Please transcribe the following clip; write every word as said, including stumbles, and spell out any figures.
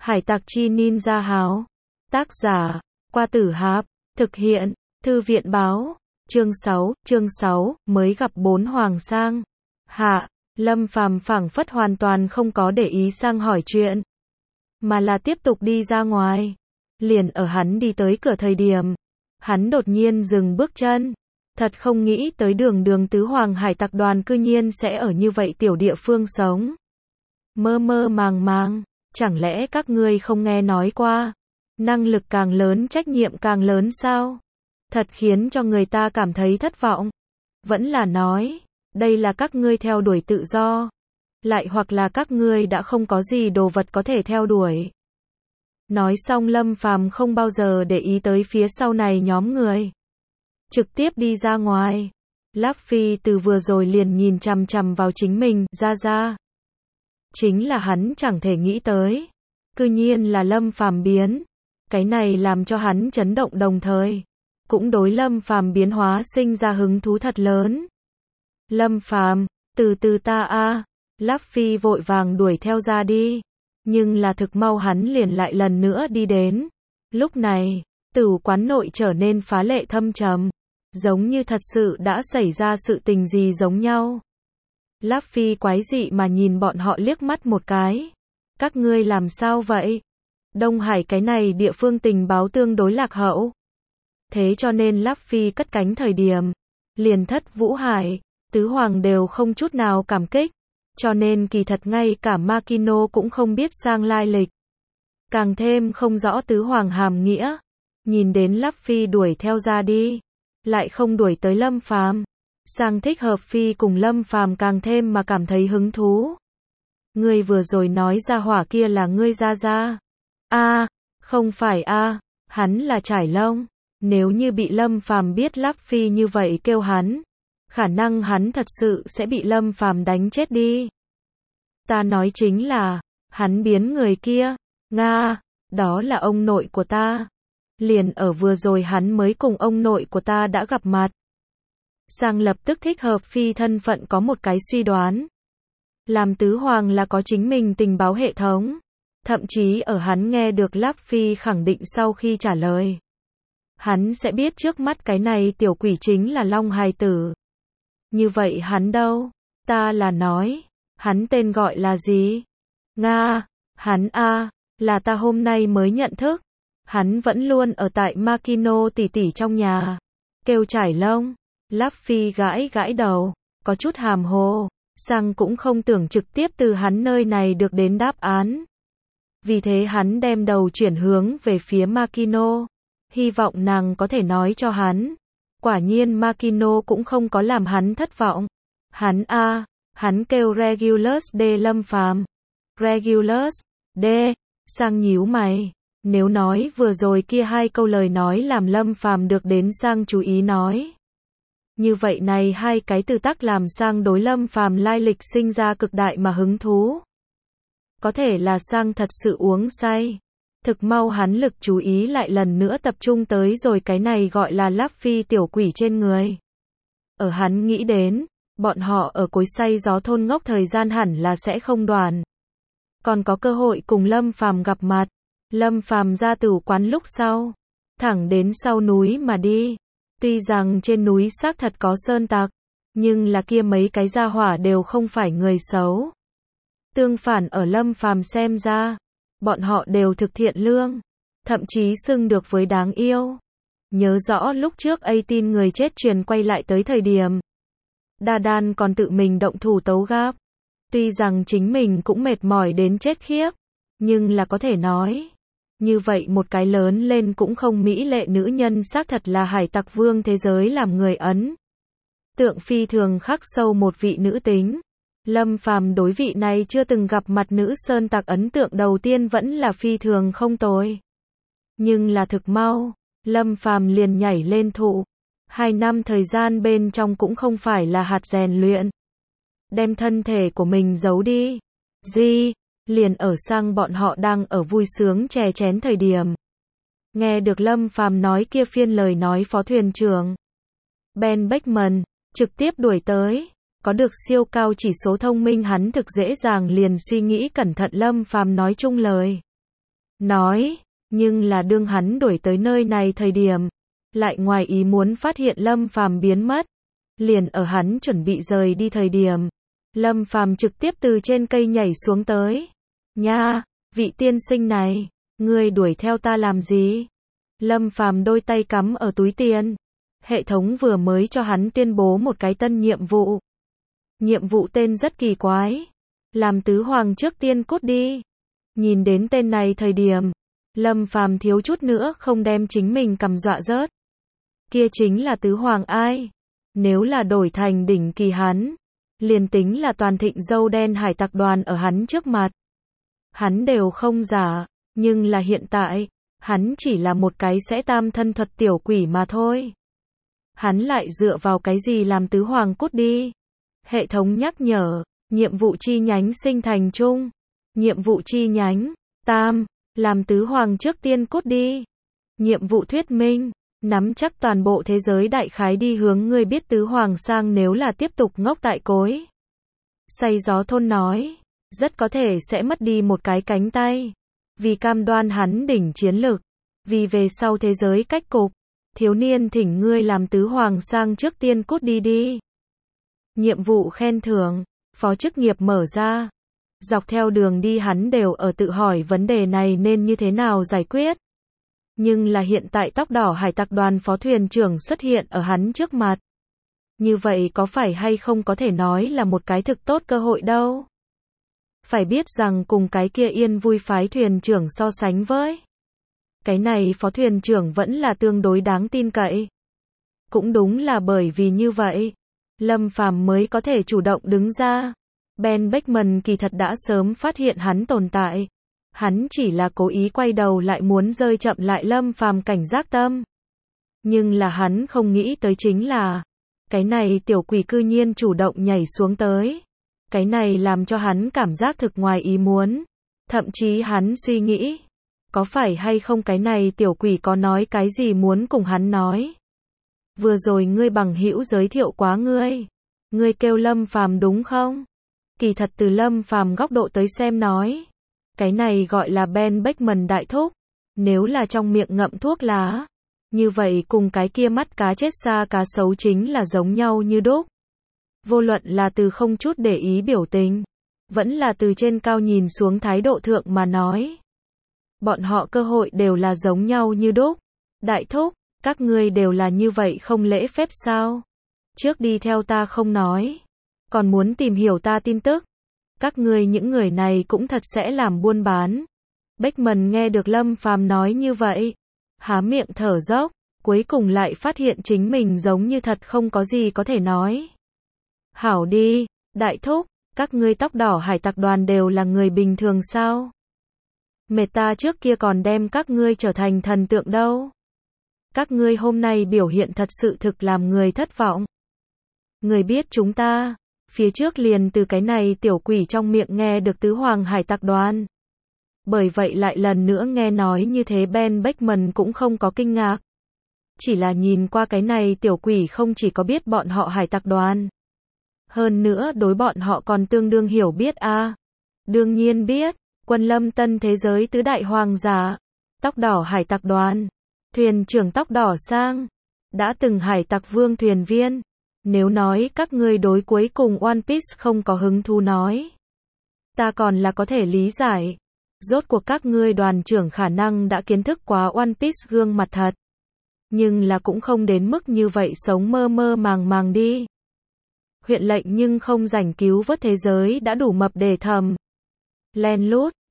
Hải tặc chi ninja háo. Tác giả, Qua Tử Hạp. Thực hiện, Thư viện báo. Chương sáu, chương sáu, mới gặp bốn Hoàng Sang. Hạ, Lâm Phàm phảng phất hoàn toàn không có để ý Sang hỏi chuyện, mà là tiếp tục đi ra ngoài. Liền ở hắn đi tới cửa thời điểm, hắn đột nhiên dừng bước chân. Thật không nghĩ tới đường đường tứ hoàng hải tặc đoàn cư nhiên sẽ ở như vậy tiểu địa phương sống. Mơ mơ màng màng, chẳng lẽ các ngươi không nghe nói qua, năng lực càng lớn trách nhiệm càng lớn sao? Thật khiến cho người ta cảm thấy thất vọng. Vẫn là nói, đây là các ngươi theo đuổi tự do, lại hoặc là các ngươi đã không có gì đồ vật có thể theo đuổi. Nói xong Lâm Phàm không bao giờ để ý tới phía sau này nhóm người, trực tiếp đi ra ngoài. Luffy từ vừa rồi liền nhìn chằm chằm vào chính mình, ra ra. Chính là hắn chẳng thể nghĩ tới, cư nhiên là Lâm Phàm biến. Cái này làm cho hắn chấn động, đồng thời cũng đối Lâm Phàm biến hóa sinh ra hứng thú thật lớn. Lâm Phàm, từ từ ta a. Luffy vội vàng đuổi theo ra đi, nhưng là thực mau hắn liền lại lần nữa đi đến. Lúc này, tử quán nội trở nên phá lệ thâm trầm, giống như thật sự đã xảy ra sự tình gì giống nhau. Luffy quái dị mà nhìn bọn họ liếc mắt một cái. Các ngươi làm sao vậy? Đông Hải cái này địa phương tình báo tương đối lạc hậu, thế cho nên Luffy cất cánh thời điểm, liền thất Vũ Hải, tứ hoàng đều không chút nào cảm kích, cho nên kỳ thật ngay cả Makino cũng không biết Sang lai lịch, càng thêm không rõ tứ hoàng hàm nghĩa. Nhìn đến Luffy đuổi theo ra đi, lại không đuổi tới Lâm Phàm, Sang thích hợp phi cùng Lâm Phàm càng thêm mà cảm thấy hứng thú. Ngươi vừa rồi nói ra hỏa kia là ngươi ra ra? A, à, không phải a, à, hắn là Trải Lông. Nếu như bị Lâm Phàm biết Luffy như vậy kêu hắn, khả năng hắn thật sự sẽ bị Lâm Phàm đánh chết đi. Ta nói chính là, hắn biến người kia. Nga, đó là ông nội của ta. Liền ở vừa rồi hắn mới cùng ông nội của ta đã gặp mặt. Sang lập tức thích hợp phi thân phận có một cái suy đoán. Làm tứ hoàng là có chính mình tình báo hệ thống. Thậm chí ở hắn nghe được Luffy khẳng định sau khi trả lời, hắn sẽ biết trước mắt cái này tiểu quỷ chính là Long hài tử. Như vậy hắn đâu? Ta là nói, hắn tên gọi là gì? Nga, hắn a, là ta hôm nay mới nhận thức. Hắn vẫn luôn ở tại Makino tỷ tỷ trong nhà, kêu Trải Lông. Luffy gãi gãi đầu, có chút hàm hồ. Sang cũng không tưởng trực tiếp từ hắn nơi này được đến đáp án, vì thế hắn đem đầu chuyển hướng về phía Makino, hy vọng nàng có thể nói cho hắn. Quả nhiên Makino cũng không có làm hắn thất vọng. Hắn a, à, hắn kêu Regulus D. Lâm Phàm. Regulus D. Sang nhíu mày. Nếu nói vừa rồi kia hai câu lời nói làm Lâm Phàm được đến Sang chú ý nói, như vậy này hai cái từ tắc làm Sang đối Lâm Phàm lai lịch sinh ra cực đại mà hứng thú. Có thể là Sang thật sự uống say. Thực mau hắn lực chú ý lại lần nữa tập trung tới rồi cái này gọi là Luffy tiểu quỷ trên người. Ở hắn nghĩ đến, bọn họ ở cối say gió thôn ngốc thời gian hẳn là sẽ không đoàn, còn có cơ hội cùng Lâm Phàm gặp mặt. Lâm Phàm ra tử quán lúc sau, thẳng đến sau núi mà đi. Tuy rằng trên núi xác thật có sơn tặc, nhưng là kia mấy cái gia hỏa đều không phải người xấu. Tương phản ở Lâm Phàm xem ra, bọn họ đều thực thiện lương, thậm chí xưng được với đáng yêu. Nhớ rõ lúc trước A tin người chết truyền quay lại tới thời điểm, Đa Đan còn tự mình động thủ tấu gáp. Tuy rằng chính mình cũng mệt mỏi đến chết khiếp, nhưng là có thể nói, như vậy một cái lớn lên cũng không mỹ lệ nữ nhân xác thật là hải tặc vương thế giới làm người ấn tượng phi thường khắc sâu một vị nữ tính. Lâm Phàm đối vị này chưa từng gặp mặt nữ sơn tặc ấn tượng đầu tiên vẫn là phi thường không tồi. Nhưng là thực mau, Lâm Phàm liền nhảy lên thụ. Hai năm thời gian bên trong cũng không phải là hạt rèn luyện, đem thân thể của mình giấu đi. Gì? Liền ở Sang bọn họ đang ở vui sướng chè chén thời điểm, nghe được Lâm Phàm nói kia phiên lời nói, phó thuyền trưởng Ben Beckman trực tiếp đuổi tới. Có được siêu cao chỉ số thông minh hắn thực dễ dàng liền suy nghĩ cẩn thận Lâm Phàm nói chung lời. nói, nhưng là đương hắn đuổi tới nơi này thời điểm, lại ngoài ý muốn phát hiện Lâm Phàm biến mất. Liền ở hắn chuẩn bị rời đi thời điểm, Lâm Phàm trực tiếp từ trên cây nhảy xuống tới. Nha, vị tiên sinh này, ngươi đuổi theo ta làm gì? Lâm Phàm đôi tay cắm ở túi tiền. Hệ thống vừa mới cho hắn tuyên bố một cái tân nhiệm vụ. Nhiệm vụ tên rất kỳ quái. Làm tứ hoàng trước tiên cút đi. Nhìn đến tên này thời điểm, Lâm Phàm thiếu chút nữa không đem chính mình cầm dọa rớt. Kia chính là tứ hoàng ai? Nếu là đổi thành đỉnh kỳ hắn, liền tính là toàn thịnh dâu đen hải tặc đoàn ở hắn trước mặt, hắn đều không giả, nhưng là hiện tại, hắn chỉ là một cái sẽ tam thân thuật tiểu quỷ mà thôi. Hắn lại dựa vào cái gì làm tứ hoàng cút đi? Hệ thống nhắc nhở, nhiệm vụ chi nhánh sinh thành chung. Nhiệm vụ chi nhánh, tam, làm tứ hoàng trước tiên cút đi. Nhiệm vụ thuyết minh, nắm chắc toàn bộ thế giới đại khái đi hướng ngươi biết tứ hoàng sang nếu là tiếp tục ngốc tại cối. Say gió thôn nói, rất có thể sẽ mất đi một cái cánh tay. Vì cam đoan hắn đỉnh chiến lực, vì về sau thế giới cách cục, thiếu niên thỉnh ngươi làm tứ hoàng sang trước tiên cút đi đi. Nhiệm vụ khen thưởng, phó chức nghiệp mở ra. Dọc theo đường đi hắn đều ở tự hỏi vấn đề này nên như thế nào giải quyết. Nhưng là hiện tại tóc đỏ hải tặc đoàn phó thuyền trưởng xuất hiện ở hắn trước mặt. Như vậy có phải hay không có thể nói là một cái thực tốt cơ hội đâu. Phải biết rằng cùng cái kia yên vui phái thuyền trưởng so sánh với. Cái này phó thuyền trưởng vẫn là tương đối đáng tin cậy. Cũng đúng là bởi vì như vậy, Lâm Phàm mới có thể chủ động đứng ra. Ben Beckman kỳ thật đã sớm phát hiện hắn tồn tại. Hắn chỉ là cố ý quay đầu lại muốn rơi chậm lại Lâm Phàm cảnh giác tâm. Nhưng là hắn không nghĩ tới chính là, cái này tiểu quỷ cư nhiên chủ động nhảy xuống tới. Cái này làm cho hắn cảm giác thực ngoài ý muốn. Thậm chí hắn suy nghĩ, có phải hay không cái này tiểu quỷ có nói cái gì muốn cùng hắn nói. Vừa rồi ngươi bằng hữu giới thiệu quá ngươi. Ngươi kêu Lâm Phàm đúng không? Kỳ thật từ Lâm Phàm góc độ tới xem nói. Cái này gọi là Ben Beckman đại thúc. Nếu là trong miệng ngậm thuốc lá. Như vậy cùng cái kia mắt cá chết xa cá sấu chính là giống nhau như đúc. Vô luận là từ không chút để ý biểu tình. Vẫn là từ trên cao nhìn xuống thái độ thượng mà nói. Bọn họ cơ hội đều là giống nhau như đúc. Đại thúc, các ngươi đều là như vậy không lễ phép sao? Trước đi theo ta không nói. Còn muốn tìm hiểu ta tin tức. Các ngươi những người này cũng thật sẽ làm buôn bán. Beckman nghe được Lâm Phàm nói như vậy. Há miệng thở dốc. Cuối cùng lại phát hiện chính mình giống như thật không có gì có thể nói. Hảo đi, đại thúc, các ngươi tóc đỏ hải tặc đoàn đều là người bình thường sao? Mệt ta trước kia còn đem các ngươi trở thành thần tượng đâu. Các ngươi hôm nay biểu hiện thật sự thực làm người thất vọng. Người biết chúng ta, phía trước liền từ cái này tiểu quỷ trong miệng nghe được tứ hoàng hải tặc đoàn. Bởi vậy lại lần nữa nghe nói như thế Ben Beckman cũng không có kinh ngạc. Chỉ là nhìn qua cái này tiểu quỷ không chỉ có biết bọn họ hải tặc đoàn. Hơn nữa đối bọn họ còn tương đương hiểu biết a. À. Đương nhiên biết, quân lâm tân thế giới tứ đại hoàng giả, tóc đỏ hải tặc đoàn, thuyền trưởng tóc đỏ sang, đã từng hải tặc vương thuyền viên. Nếu nói các ngươi đối cuối cùng One Piece không có hứng thú nói. Ta còn là có thể lý giải. Rốt cuộc các ngươi đoàn trưởng khả năng đã kiến thức quá One Piece gương mặt thật. Nhưng là cũng không đến mức như vậy sống mơ mơ màng màng đi. Huyện lệnh nhưng không rảnh cứu vớt thế giới đã đủ mập để thầm. Len lút,